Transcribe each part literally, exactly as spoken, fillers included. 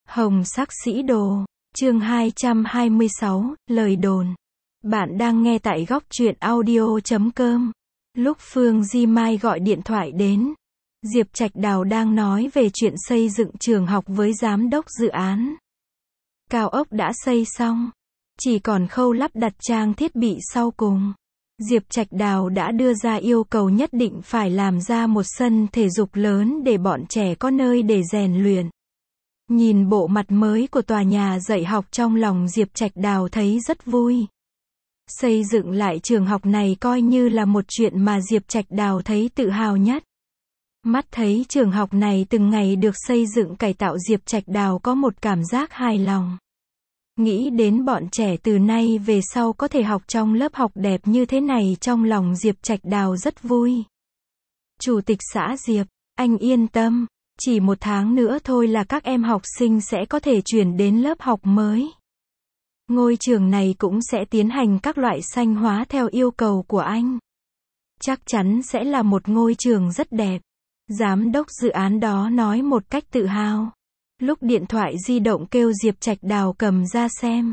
Hồng sắc sĩ đồ, chương hai trăm hai mươi sáu, lời đồn. Bạn đang nghe tại góc truyện audio chấm com. Lúc Phương Di Mai gọi điện thoại đến, Diệp Trạch Đào đang nói về chuyện xây dựng trường học với giám đốc dự án. Cao ốc đã xây xong, chỉ còn khâu lắp đặt trang thiết bị sau cùng. Diệp Trạch Đào đã đưa ra yêu cầu nhất định phải làm ra một sân thể dục lớn để bọn trẻ có nơi để rèn luyện. Nhìn bộ mặt mới của tòa nhà dạy học, trong lòng Diệp Trạch Đào thấy rất vui. Xây dựng lại trường học này coi như là một chuyện mà Diệp Trạch Đào thấy tự hào nhất. Mắt thấy trường học này từng ngày được xây dựng cải tạo, Diệp Trạch Đào có một cảm giác hài lòng. Nghĩ đến bọn trẻ từ nay về sau có thể học trong lớp học đẹp như thế này, trong lòng Diệp Trạch Đào rất vui. Chủ tịch xã Diệp, anh yên tâm, chỉ một tháng nữa thôi là các em học sinh sẽ có thể chuyển đến lớp học mới. Ngôi trường này cũng sẽ tiến hành các loại xanh hóa theo yêu cầu của anh. Chắc chắn sẽ là một ngôi trường rất đẹp. Giám đốc dự án đó nói một cách tự hào. Lúc điện thoại di động kêu, Diệp Trạch Đào cầm ra xem.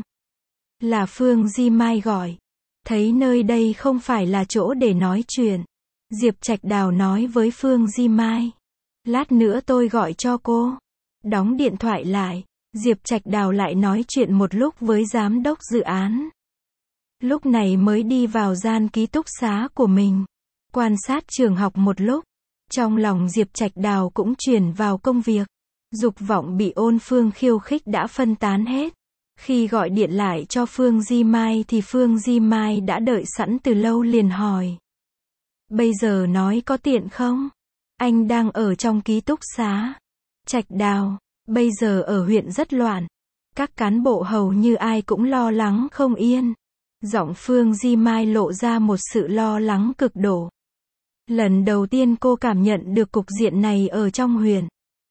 Là Phương Di Mai gọi. Thấy nơi đây không phải là chỗ để nói chuyện, Diệp Trạch Đào nói với Phương Di Mai, lát nữa tôi gọi cho cô. Đóng điện thoại lại, Diệp Trạch Đào lại nói chuyện một lúc với giám đốc dự án. Lúc này mới đi vào gian ký túc xá của mình, quan sát trường học một lúc. Trong lòng Diệp Trạch Đào cũng chuyển vào công việc. Dục vọng bị Ôn Phương khiêu khích đã phân tán hết. Khi gọi điện lại cho Phương Di Mai thì Phương Di Mai đã đợi sẵn từ lâu, liền hỏi. Bây giờ nói có tiện không? Anh đang ở trong ký túc xá. Trạch Đào, bây giờ ở huyện rất loạn. Các cán bộ hầu như ai cũng lo lắng không yên. Giọng Phương Di Mai lộ ra một sự lo lắng cực độ. Lần đầu tiên cô cảm nhận được cục diện này ở trong huyện.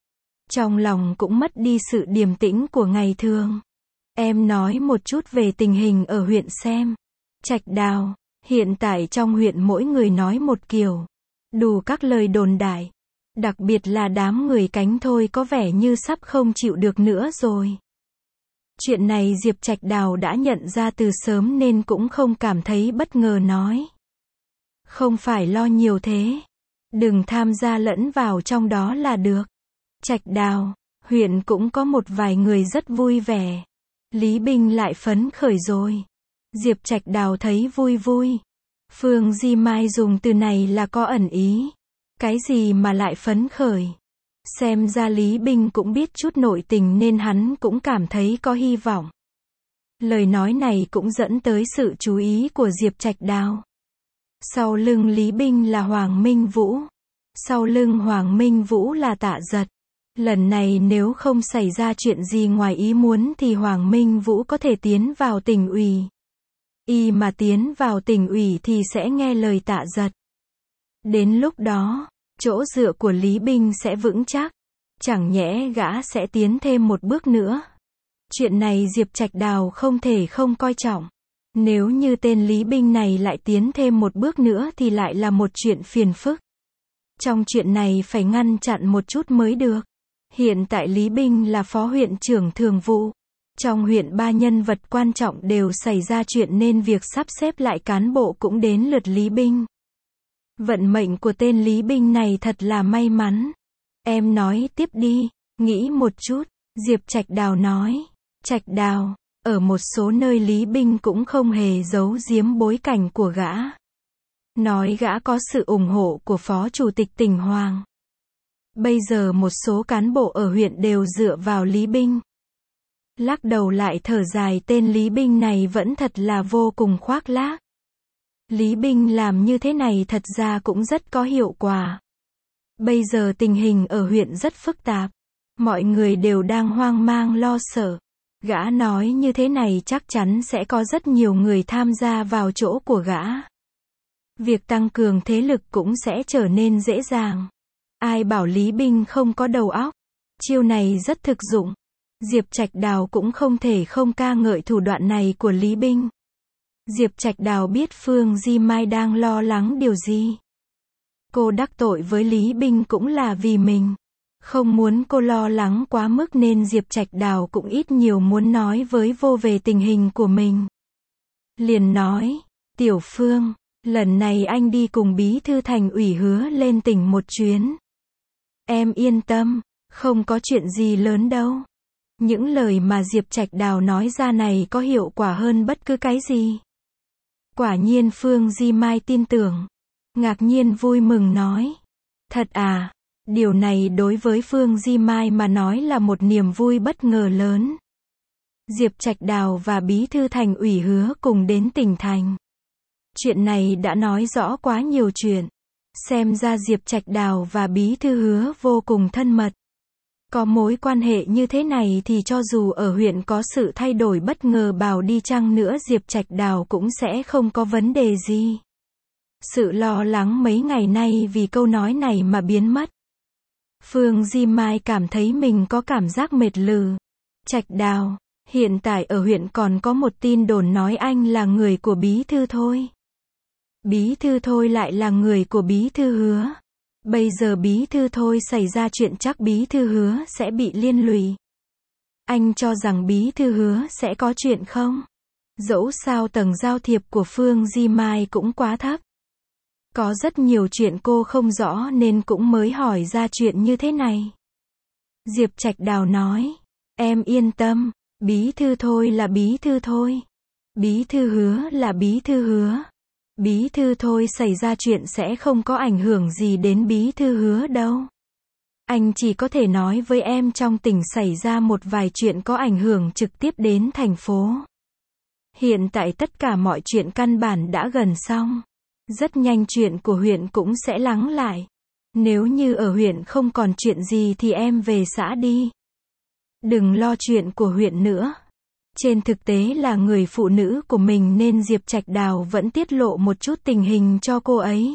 Trong lòng cũng mất đi sự điềm tĩnh của ngày thường. Em nói một chút về tình hình ở huyện xem. Trạch Đào, hiện tại trong huyện mỗi người nói một kiểu. Đủ các lời đồn đại. Đặc biệt là đám người cánh thôi có vẻ như sắp không chịu được nữa rồi. Chuyện này Diệp Trạch Đào đã nhận ra từ sớm nên cũng không cảm thấy bất ngờ, nói. Không phải lo nhiều thế. Đừng tham gia lẫn vào trong đó là được. Trạch Đào, huyện cũng có một vài người rất vui vẻ. Lý Binh lại phấn khởi rồi. Diệp Trạch Đào thấy vui vui. Phương Di Mai dùng từ này là có ẩn ý. Cái gì mà lại phấn khởi? Xem ra Lý Binh cũng biết chút nội tình nên hắn cũng cảm thấy có hy vọng. Lời nói này cũng dẫn tới sự chú ý của Diệp Trạch Đào. Sau lưng Lý Binh là Hoàng Minh Vũ. Sau lưng Hoàng Minh Vũ là Tạ Giật. Lần này nếu không xảy ra chuyện gì ngoài ý muốn thì Hoàng Minh Vũ có thể tiến vào tỉnh ủy. Y mà tiến vào tỉnh ủy thì sẽ nghe lời Tạ Giật. Đến lúc đó, chỗ dựa của Lý Binh sẽ vững chắc. Chẳng nhẽ gã sẽ tiến thêm một bước nữa. Chuyện này Diệp Trạch Đào không thể không coi trọng. Nếu như tên Lý Binh này lại tiến thêm một bước nữa thì lại là một chuyện phiền phức. Trong chuyện này phải ngăn chặn một chút mới được. Hiện tại Lý Binh là phó huyện trưởng thường vụ. Trong huyện ba nhân vật quan trọng đều xảy ra chuyện nên việc sắp xếp lại cán bộ cũng đến lượt Lý Binh. Vận mệnh của tên Lý Binh này thật là may mắn. Em nói tiếp đi, nghĩ một chút, Diệp Trạch Đào nói. Trạch Đào, ở một số nơi Lý Binh cũng không hề giấu giếm bối cảnh của gã. Nói gã có sự ủng hộ của Phó Chủ tịch tỉnh Hoàng. Bây giờ một số cán bộ ở huyện đều dựa vào Lý Binh. Lắc đầu lại thở dài, tên Lý Binh này vẫn thật là vô cùng khoác lác. Lý Binh làm như thế này thật ra cũng rất có hiệu quả. Bây giờ tình hình ở huyện rất phức tạp. Mọi người đều đang hoang mang lo sợ. Gã nói như thế này chắc chắn sẽ có rất nhiều người tham gia vào chỗ của gã. Việc tăng cường thế lực cũng sẽ trở nên dễ dàng. Ai bảo Lý Binh không có đầu óc. Chiêu này rất thực dụng. Diệp Trạch Đào cũng không thể không ca ngợi thủ đoạn này của Lý Binh. Diệp Trạch Đào biết Phương Di Mai đang lo lắng điều gì. Cô đắc tội với Lý Binh cũng là vì mình. Không muốn cô lo lắng quá mức nên Diệp Trạch Đào cũng ít nhiều muốn nói với vô về tình hình của mình. Liền nói, Tiểu Phương, lần này anh đi cùng bí thư thành ủy hứa lên tỉnh một chuyến. Em yên tâm, không có chuyện gì lớn đâu. Những lời mà Diệp Trạch Đào nói ra này có hiệu quả hơn bất cứ cái gì. Quả nhiên Phương Di Mai tin tưởng. Ngạc nhiên vui mừng nói. Thật à, điều này đối với Phương Di Mai mà nói là một niềm vui bất ngờ lớn. Diệp Trạch Đào và bí thư thành ủy hứa cùng đến tỉnh thành. Chuyện này đã nói rõ quá nhiều chuyện. Xem ra Diệp Trạch Đào và bí thư hứa vô cùng thân mật. Có mối quan hệ như thế này thì cho dù ở huyện có sự thay đổi bất ngờ bảo đi chăng nữa Diệp Trạch Đào cũng sẽ không có vấn đề gì. Sự lo lắng mấy ngày nay vì câu nói này mà biến mất. Phương Di Mai cảm thấy mình có cảm giác mệt lử. Trạch Đào, hiện tại ở huyện còn có một tin đồn nói anh là người của bí thư Thôi. Bí thư Thôi lại là người của bí thư Hứa. Bây giờ bí thư Thôi xảy ra chuyện chắc bí thư Hứa sẽ bị liên lụy. Anh cho rằng bí thư Hứa sẽ có chuyện không? Dẫu sao tầng giao thiệp của Phương Di Mai cũng quá thấp. Có rất nhiều chuyện cô không rõ nên cũng mới hỏi ra chuyện như thế này. Diệp Trạch Đào nói, em yên tâm, bí thư Thôi là bí thư Thôi. Bí thư Hứa là bí thư Hứa. Bí thư Thôi xảy ra chuyện sẽ không có ảnh hưởng gì đến bí thư Hứa đâu. Anh chỉ có thể nói với em trong tỉnh xảy ra một vài chuyện có ảnh hưởng trực tiếp đến thành phố. Hiện tại tất cả mọi chuyện căn bản đã gần xong. Rất nhanh chuyện của huyện cũng sẽ lắng lại. Nếu như ở huyện không còn chuyện gì thì em về xã đi. Đừng lo chuyện của huyện nữa. Trên thực tế là người phụ nữ của mình nên Diệp Trạch Đào vẫn tiết lộ một chút tình hình cho cô ấy.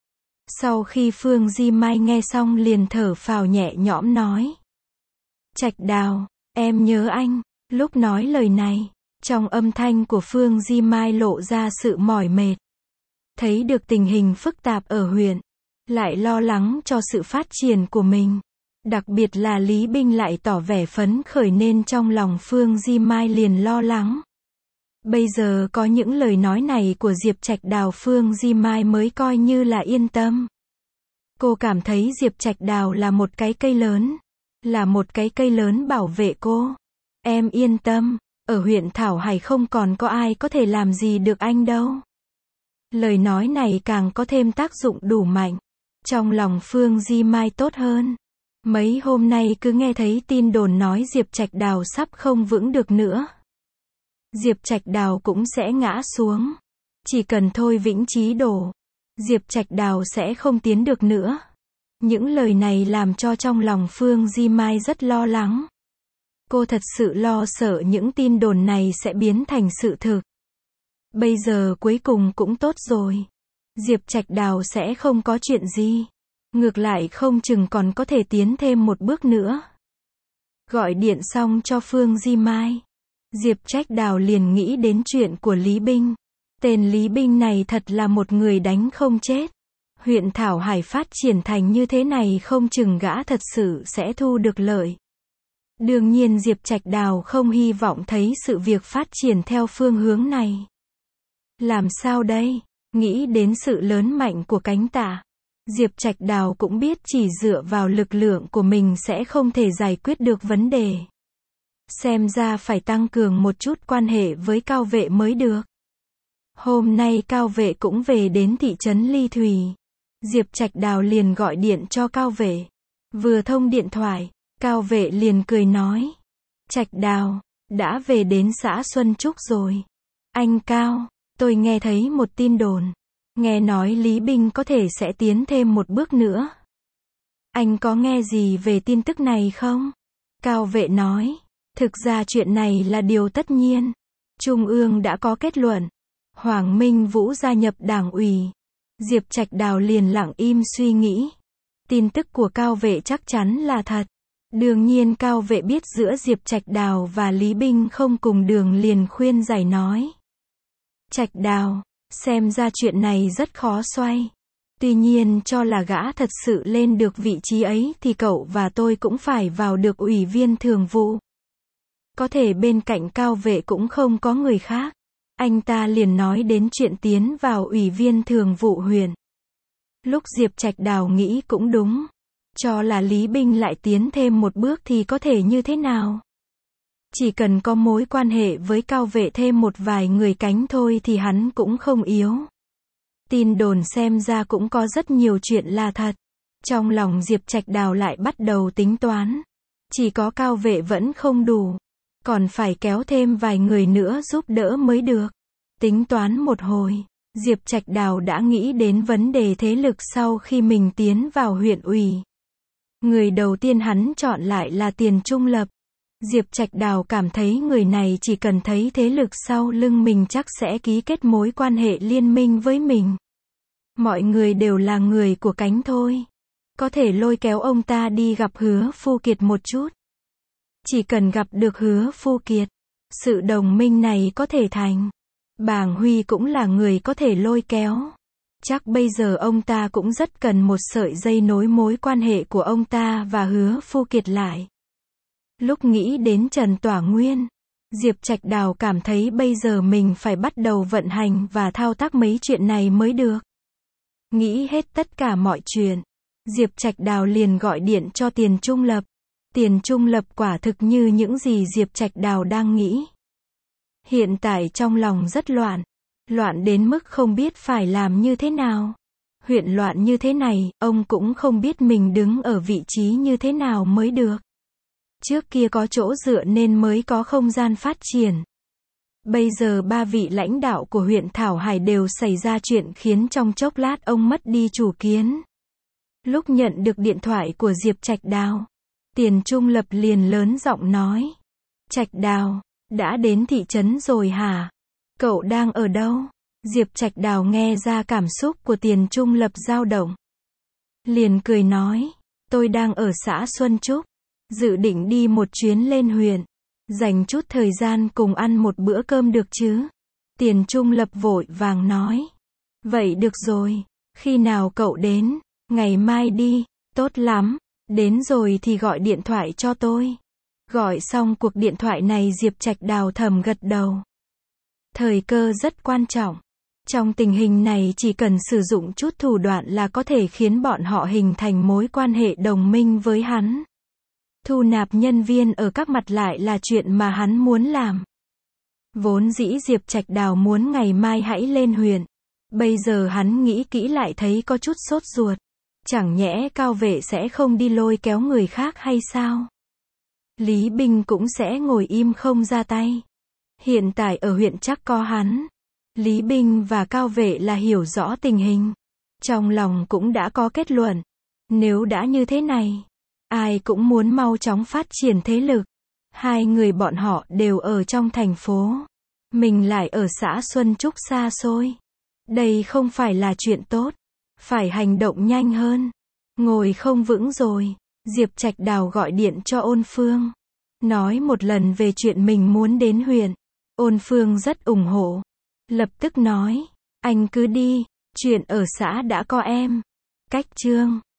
Sau khi Phương Di Mai nghe xong liền thở phào nhẹ nhõm nói. Trạch Đào, em nhớ anh. Lúc nói lời này, trong âm thanh của Phương Di Mai lộ ra sự mỏi mệt. Thấy được tình hình phức tạp ở huyện, lại lo lắng cho sự phát triển của mình. Đặc biệt là Lý Binh lại tỏ vẻ phấn khởi nên trong lòng Phương Di Mai liền lo lắng. Bây giờ có những lời nói này của Diệp Trạch Đào Phương Di Mai mới coi như là yên tâm. Cô cảm thấy Diệp Trạch Đào là một cái cây lớn. Là một cái cây lớn bảo vệ cô. Em yên tâm, ở huyện Thảo Hải không còn có ai có thể làm gì được anh đâu. Lời nói này càng có thêm tác dụng đủ mạnh. Trong lòng Phương Di Mai tốt hơn. Mấy hôm nay cứ nghe thấy tin đồn nói Diệp Trạch Đào sắp không vững được nữa. Diệp Trạch Đào cũng sẽ ngã xuống. Chỉ cần Thôi Vĩnh Chí đổ, Diệp Trạch Đào sẽ không tiến được nữa. Những lời này làm cho trong lòng Phương Di Mai rất lo lắng. Cô thật sự lo sợ những tin đồn này sẽ biến thành sự thực. Bây giờ cuối cùng cũng tốt rồi. Diệp Trạch Đào sẽ không có chuyện gì. Ngược lại không chừng còn có thể tiến thêm một bước nữa. Gọi điện xong cho Phương Di Mai. Diệp Trạch Đào liền nghĩ đến chuyện của Lý Binh. Tên Lý Binh này thật là một người đánh không chết. Huyện Thảo Hải phát triển thành như thế này không chừng gã thật sự sẽ thu được lợi. Đương nhiên Diệp Trạch Đào không hy vọng thấy sự việc phát triển theo phương hướng này. Làm sao đây? Nghĩ đến sự lớn mạnh của Cánh Tạ. Diệp Trạch Đào cũng biết chỉ dựa vào lực lượng của mình sẽ không thể giải quyết được vấn đề. Xem ra phải tăng cường một chút quan hệ với Cao Vệ mới được. Hôm nay Cao Vệ cũng về đến thị trấn Ly Thủy. Diệp Trạch Đào liền gọi điện cho Cao Vệ. Vừa thông điện thoại, Cao Vệ liền cười nói. Trạch Đào, đã về đến xã Xuân Trúc rồi. Anh Cao, tôi nghe thấy một tin đồn. Nghe nói Lý Binh có thể sẽ tiến thêm một bước nữa. Anh có nghe gì về tin tức này không? Cao Vệ nói. Thực ra chuyện này là điều tất nhiên. Trung ương đã có kết luận. Hoàng Minh Vũ gia nhập đảng ủy. Diệp Trạch Đào liền lặng im suy nghĩ. Tin tức của Cao Vệ chắc chắn là thật. Đương nhiên Cao Vệ biết giữa Diệp Trạch Đào và Lý Binh không cùng đường liền khuyên giải nói. Trạch Đào, xem ra chuyện này rất khó xoay. Tuy nhiên cho là gã thật sự lên được vị trí ấy thì cậu và tôi cũng phải vào được ủy viên thường vụ. Có thể bên cạnh Cao Vệ cũng không có người khác. Anh ta liền nói đến chuyện tiến vào ủy viên thường vụ huyện. Lúc Diệp Trạch Đào nghĩ cũng đúng. Cho là Lý Binh lại tiến thêm một bước thì có thể như thế nào? Chỉ cần có mối quan hệ với Cao Vệ thêm một vài người cánh thôi thì hắn cũng không yếu. Tin đồn xem ra cũng có rất nhiều chuyện là thật. Trong lòng Diệp Trạch Đào lại bắt đầu tính toán. Chỉ có Cao Vệ vẫn không đủ. Còn phải kéo thêm vài người nữa giúp đỡ mới được. Tính toán một hồi, Diệp Trạch Đào đã nghĩ đến vấn đề thế lực sau khi mình tiến vào huyện ủy. Người đầu tiên hắn chọn lại là Tiền Trung Lập. Diệp Trạch Đào cảm thấy người này chỉ cần thấy thế lực sau lưng mình chắc sẽ ký kết mối quan hệ liên minh với mình. Mọi người đều là người của cánh thôi. Có thể lôi kéo ông ta đi gặp Hứa Phu Kiệt một chút. Chỉ cần gặp được Hứa Phu Kiệt, sự đồng minh này có thể thành. Bàng Huy cũng là người có thể lôi kéo. Chắc bây giờ ông ta cũng rất cần một sợi dây nối mối quan hệ của ông ta và Hứa Phu Kiệt lại. Lúc nghĩ đến Trần Tỏa Nguyên, Diệp Trạch Đào cảm thấy bây giờ mình phải bắt đầu vận hành và thao tác mấy chuyện này mới được. Nghĩ hết tất cả mọi chuyện, Diệp Trạch Đào liền gọi điện cho Tiền Trung Lập. Tiền Trung Lập quả thực như những gì Diệp Trạch Đào đang nghĩ. Hiện tại trong lòng rất loạn. Loạn đến mức không biết phải làm như thế nào. Huyện loạn như thế này, ông cũng không biết mình đứng ở vị trí như thế nào mới được. Trước kia có chỗ dựa nên mới có không gian phát triển. Bây giờ ba vị lãnh đạo của huyện Thảo Hải đều xảy ra chuyện khiến trong chốc lát ông mất đi chủ kiến. Lúc nhận được điện thoại của Diệp Trạch Đào, Tiền Trung Lập liền lớn giọng nói. Trạch Đào, đã đến thị trấn rồi hả? Cậu đang ở đâu? Diệp Trạch Đào nghe ra cảm xúc của Tiền Trung Lập dao động. Liền cười nói, tôi đang ở xã Xuân Trúc, dự định đi một chuyến lên huyện, dành chút thời gian cùng ăn một bữa cơm được chứ? Tiền Trung Lập vội vàng nói, vậy được rồi, khi nào cậu đến? Ngày mai đi, tốt lắm, đến rồi thì gọi điện thoại cho tôi. Gọi xong cuộc điện thoại này Diệp Trạch Đào thầm gật đầu. Thời cơ rất quan trọng. Trong tình hình này chỉ cần sử dụng chút thủ đoạn là có thể khiến bọn họ hình thành mối quan hệ đồng minh với hắn. Thu nạp nhân viên ở các mặt lại là chuyện mà hắn muốn làm. Vốn dĩ Diệp Trạch Đào muốn ngày mai hãy lên huyện. Bây giờ hắn nghĩ kỹ lại thấy có chút sốt ruột. Chẳng nhẽ Cao Vệ sẽ không đi lôi kéo người khác hay sao? Lý Binh cũng sẽ ngồi im không ra tay. Hiện tại ở huyện chắc có hắn. Lý Binh và Cao Vệ là hiểu rõ tình hình. Trong lòng cũng đã có kết luận. Nếu đã như thế này, ai cũng muốn mau chóng phát triển thế lực. Hai người bọn họ đều ở trong thành phố. Mình lại ở xã Xuân Trúc xa xôi. Đây không phải là chuyện tốt. Phải hành động nhanh hơn. Ngồi không vững rồi. Diệp Trạch Đào gọi điện cho Ôn Phương. Nói một lần về chuyện mình muốn đến huyện. Ôn Phương rất ủng hộ. Lập tức nói, anh cứ đi, chuyện ở xã đã có em. Cách Trương.